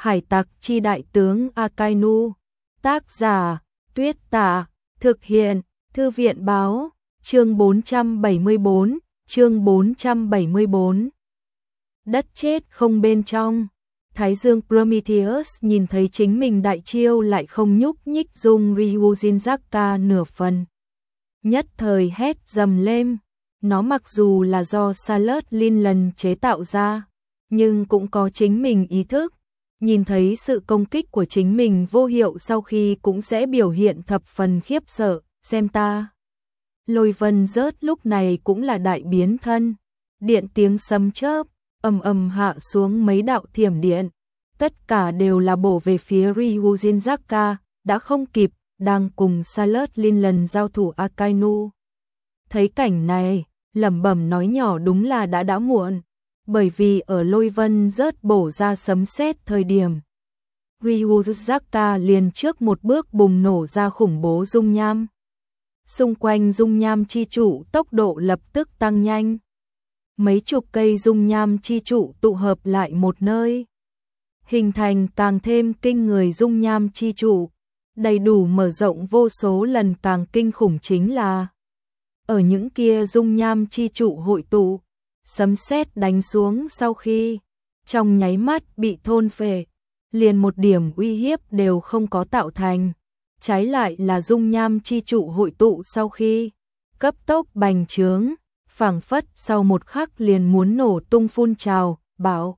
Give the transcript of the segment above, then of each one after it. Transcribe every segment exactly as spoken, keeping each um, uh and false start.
Hải tặc chi đại tướng Akainu. Tác giả Tuyết Tả. Thực hiện Thư viện báo. Chương bốn trăm bảy mươi bốn. Chương bốn trăm bảy mươi bốn. Đất chết không bên trong. Thái Dương Prometheus nhìn thấy chính mình đại chiêu lại không nhúc nhích dung Ryujinzaka nửa phần. Nhất thời hét dầm lên. Nó mặc dù là do Salad Linlan chế tạo ra, nhưng cũng có chính mình ý thức. Nhìn thấy sự công kích của chính mình vô hiệu sau khi cũng sẽ biểu hiện thập phần khiếp sợ, xem ta. Lôi vân rớt lúc này cũng là đại biến thân. Điện tiếng sấm chớp, ầm ầm hạ xuống mấy đạo thiểm điện. Tất cả đều là bổ về phía Ryujinzaka, đã không kịp, đang cùng Salad Linlan giao thủ Akainu. Thấy cảnh này, lẩm bẩm nói nhỏ đúng là đã đã muộn, bởi vì ở lôi vân rớt bổ ra sấm sét thời điểm. Ryujinzaka liền trước một bước bùng nổ ra khủng bố dung nham. Xung quanh dung nham chi trụ tốc độ lập tức tăng nhanh. Mấy chục cây dung nham chi trụ tụ hợp lại một nơi, hình thành càng thêm kinh người dung nham chi trụ, đầy đủ mở rộng vô số lần. Càng kinh khủng chính là ở những kia dung nham chi trụ hội tụ, sấm sét đánh xuống sau khi trong nháy mắt bị thôn phệ, liền một điểm uy hiếp đều không có tạo thành. Trái lại là dung nham chi trụ hội tụ sau khi cấp tốc bành trướng, phảng phất sau một khắc liền muốn nổ tung phun trào, bảo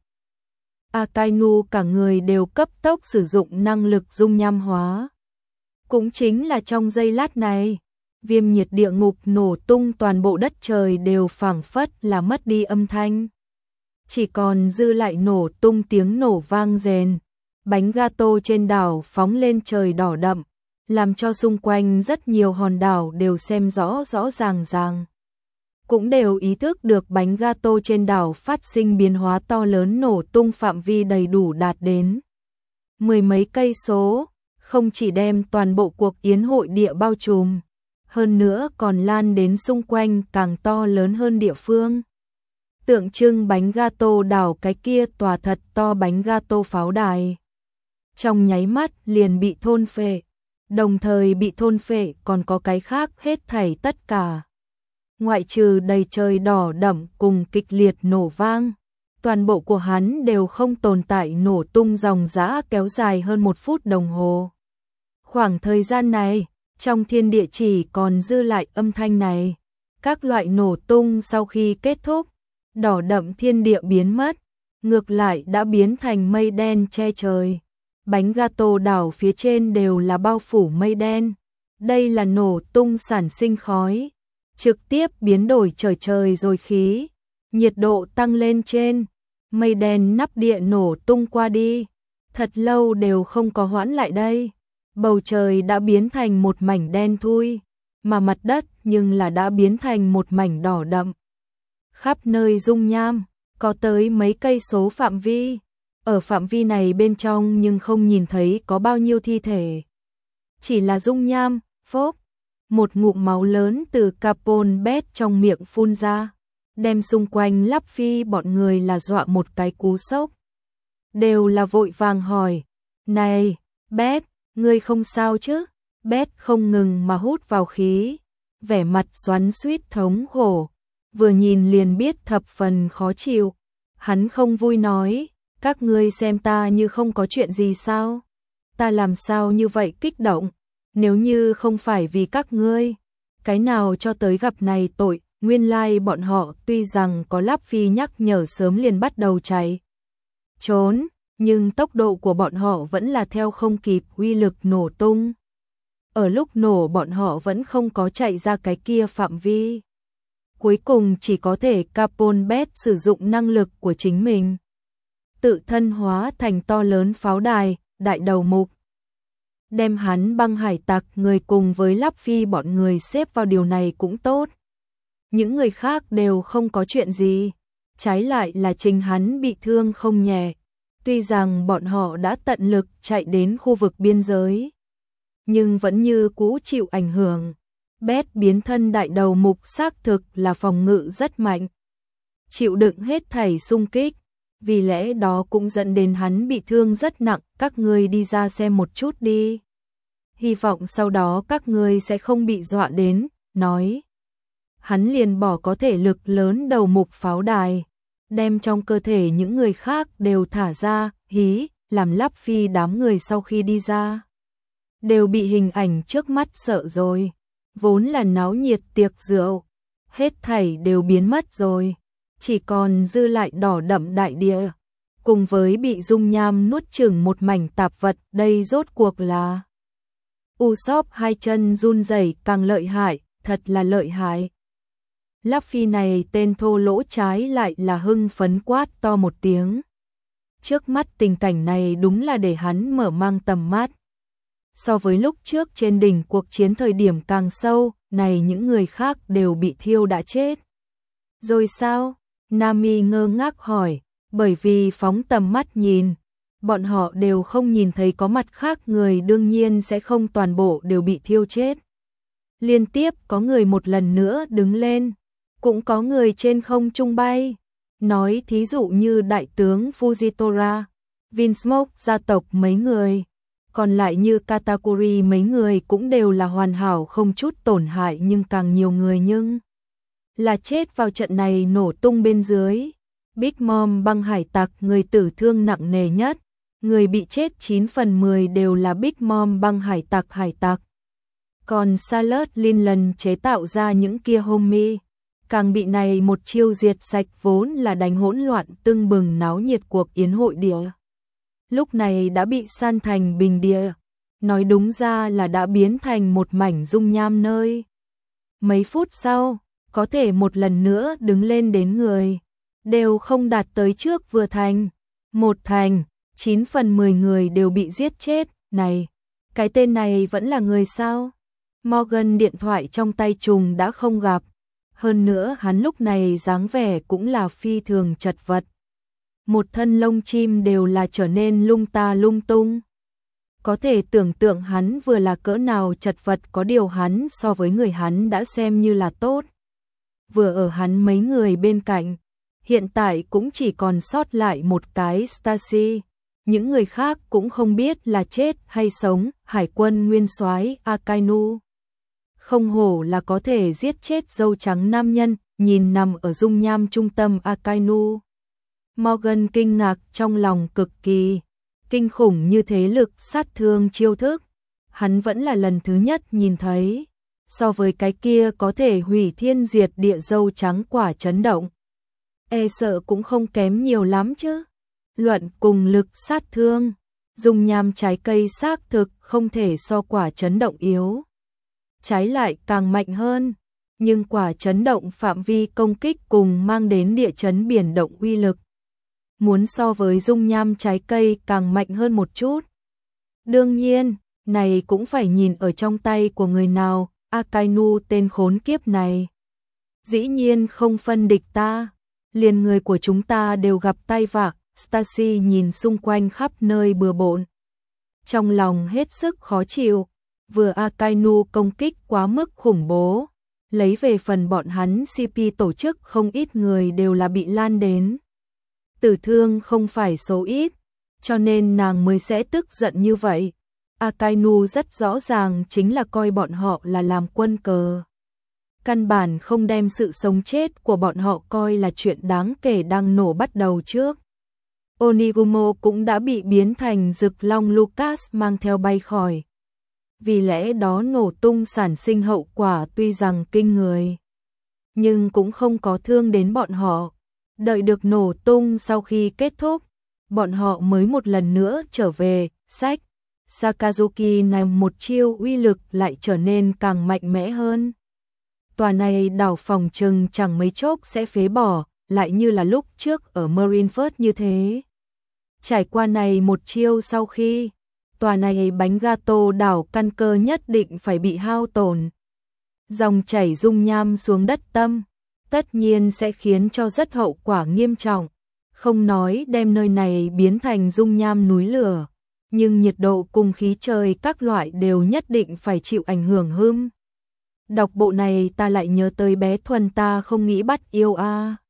Akainu cả người đều cấp tốc sử dụng năng lực dung nham hóa. Cũng chính là trong giây lát này, viêm nhiệt địa ngục nổ tung, toàn bộ đất trời đều phảng phất là mất đi âm thanh. Chỉ còn dư lại nổ tung tiếng nổ vang rền. Bánh gato trên đảo phóng lên trời đỏ đậm, làm cho xung quanh rất nhiều hòn đảo đều xem rõ rõ ràng ràng. Cũng đều ý thức được bánh gato trên đảo phát sinh biến hóa to lớn, nổ tung phạm vi đầy đủ đạt đến mười mấy cây số, không chỉ đem toàn bộ cuộc yến hội địa bao trùm, hơn nữa còn lan đến xung quanh càng to lớn hơn địa phương. Tượng trưng bánh gato đảo cái kia tòa thật to bánh gato pháo đài, trong nháy mắt liền bị thôn phệ. Đồng thời bị thôn phệ còn có cái khác hết thảy tất cả. Ngoại trừ đầy trời đỏ đậm cùng kịch liệt nổ vang, toàn bộ của hắn đều không tồn tại, nổ tung dòng dã kéo dài hơn một phút đồng hồ. Khoảng thời gian này, trong thiên địa chỉ còn dư lại âm thanh này. Các loại nổ tung sau khi kết thúc, đỏ đậm thiên địa biến mất, ngược lại đã biến thành mây đen che trời. Bánh gato đảo phía trên đều là bao phủ mây đen. Đây là nổ tung sản sinh khói, trực tiếp biến đổi trời trời rồi khí. Nhiệt độ tăng lên trên, mây đen nắp địa nổ tung qua đi. Thật lâu đều không có hoãn lại đây. Bầu trời đã biến thành một mảnh đen thui, mà mặt đất nhưng là đã biến thành một mảnh đỏ đậm. Khắp nơi dung nham, có tới mấy cây số phạm vi. Ở phạm vi này bên trong nhưng không nhìn thấy có bao nhiêu thi thể. Chỉ là dung nham, phốp. Một ngụm máu lớn từ Capone Bét trong miệng phun ra, đem xung quanh Lắp Phi bọn người là dọa một cái cú sốc. Đều là vội vàng hỏi, này, Bét, ngươi không sao chứ? Bét không ngừng mà hút vào khí, vẻ mặt xoắn xuýt thống khổ, vừa nhìn liền biết thập phần khó chịu. Hắn không vui nói, các ngươi xem ta như không có chuyện gì sao? Ta làm sao như vậy kích động? Nếu như không phải vì các ngươi, cái nào cho tới gặp này tội. Nguyên lai like bọn họ tuy rằng có Lắp Phi nhắc nhở sớm liền bắt đầu chạy trốn, nhưng tốc độ của bọn họ vẫn là theo không kịp uy lực nổ tung. Ở lúc nổ bọn họ vẫn không có chạy ra cái kia phạm vi. Cuối cùng chỉ có thể Capone Bét sử dụng năng lực của chính mình, tự thân hóa thành to lớn pháo đài, đại đầu mục. Đem hắn băng hải tặc người cùng với Lắp Phi bọn người xếp vào, điều này cũng tốt. Những người khác đều không có chuyện gì, trái lại là chính hắn bị thương không nhẹ. Tuy rằng bọn họ đã tận lực chạy đến khu vực biên giới, nhưng vẫn như cũ chịu ảnh hưởng. Bét biến thân đại đầu mục xác thực là phòng ngự rất mạnh, chịu đựng hết thảy xung kích. vì lẽ đó cũng dẫn đến hắn bị thương rất nặng, các ngươi đi ra xem một chút đi. Hy vọng sau đó các ngươi sẽ không bị dọa đến, nói. Hắn liền bỏ có thể lực lớn đầu mục pháo đài, đem trong cơ thể những người khác đều thả ra, hí, làm lắp phi đám người sau khi đi ra. Đều bị hình ảnh trước mắt sợ rồi, vốn là náo nhiệt tiệc rượu, hết thảy đều biến mất rồi, chỉ còn dư lại đỏ đậm đại địa, cùng với bị dung nham nuốt chửng một mảnh tạp vật, đây rốt cuộc là. Usopp hai chân run rẩy càng lợi hại, thật là lợi hại. Lắp phi này tên thô lỗ trái lại là hưng phấn quát to một tiếng. Trước mắt tình cảnh này đúng là để hắn mở mang tầm mắt. So với lúc trước trên đỉnh cuộc chiến thời điểm càng sâu, này những người khác đều bị thiêu đã chết. Rồi sao? Nami ngơ ngác hỏi, bởi vì phóng tầm mắt nhìn, bọn họ đều không nhìn thấy có mặt khác người, đương nhiên sẽ không toàn bộ đều bị thiêu chết. Liên tiếp có người một lần nữa đứng lên, cũng có người trên không trung bay. Nói thí dụ như đại tướng Fujitora, Vinsmoke gia tộc mấy người, còn lại như Katakuri mấy người cũng đều là hoàn hảo không chút tổn hại, nhưng càng nhiều người nhưng là chết vào trận này nổ tung bên dưới. Big Mom băng hải tặc người tử thương nặng nề nhất, người bị chết chín phần mười đều là Big Mom băng hải tặc hải tặc. Còn Salad Linlan chế tạo ra những kia homie, càng bị này một chiêu diệt sạch, vốn là đánh hỗn loạn tưng bừng náo nhiệt cuộc yến hội địa. Lúc này đã bị san thành bình địa, nói đúng ra là đã biến thành một mảnh dung nham nơi. Mấy phút sau, có thể một lần nữa đứng lên đến người, đều không đạt tới trước vừa thành. Một thành, chín phần mười người đều bị giết chết, này, cái tên này vẫn là người sao? Morgan điện thoại trong tay trùng đã không gặp. Hơn nữa hắn lúc này dáng vẻ cũng là phi thường chật vật. Một thân lông chim đều là trở nên lung ta lung tung. Có thể tưởng tượng hắn vừa là cỡ nào chật vật, có điều hắn so với người hắn đã xem như là tốt. Vừa ở hắn mấy người bên cạnh, hiện tại cũng chỉ còn sót lại một cái Stacy. Những người khác cũng không biết là chết hay sống, hải quân nguyên soái Akainu. Không hổ là có thể giết chết dâu trắng nam nhân, nhìn nằm ở dung nham trung tâm Akainu. Morgan kinh ngạc trong lòng cực kỳ, kinh khủng như thế lực sát thương chiêu thức. Hắn vẫn là lần thứ nhất nhìn thấy, so với cái kia có thể hủy thiên diệt địa dâu trắng quả chấn động. E sợ cũng không kém nhiều lắm chứ. Luận cùng lực sát thương, dung nham trái cây xác thực không thể so quả chấn động yếu. Trái lại càng mạnh hơn, nhưng quả chấn động phạm vi công kích cùng mang đến địa chấn biển động uy lực, muốn so với dung nham trái cây càng mạnh hơn một chút. Đương nhiên, này cũng phải nhìn ở trong tay của người nào, Akainu tên khốn kiếp này. Dĩ nhiên không phân địch ta, liền người của chúng ta đều gặp tay vạ. Stacy nhìn xung quanh khắp nơi bừa bộn, trong lòng hết sức khó chịu. Vừa Akainu công kích quá mức khủng bố, lấy về phần bọn hắn xê pê tổ chức không ít người đều là bị lan đến. Tử thương không phải số ít, cho nên nàng mới sẽ tức giận như vậy. Akainu rất rõ ràng chính là coi bọn họ là làm quân cờ. Căn bản không đem sự sống chết của bọn họ coi là chuyện đáng kể đang nổ bắt đầu trước. Onigumo cũng đã bị biến thành rực long Lucas mang theo bay khỏi. Vì lẽ đó nổ tung sản sinh hậu quả tuy rằng kinh người, nhưng cũng không có thương đến bọn họ. Đợi được nổ tung sau khi kết thúc, bọn họ mới một lần nữa trở về. Sách Sakazuki này một chiêu uy lực lại trở nên càng mạnh mẽ hơn. Tòa này đảo phòng trừng chẳng mấy chốc sẽ phế bỏ, lại như là lúc trước ở Marineford như thế. Trải qua này một chiêu sau khi, tòa này bánh gato đảo căn cơ nhất định phải bị hao tổn. Dòng chảy dung nham xuống đất tâm, tất nhiên sẽ khiến cho rất hậu quả nghiêm trọng. Không nói đem nơi này biến thành dung nham núi lửa, nhưng nhiệt độ cùng khí trời các loại đều nhất định phải chịu ảnh hưởng hưm. Đọc bộ này ta lại nhớ tới bé Thuần ta không nghĩ bắt yêu a.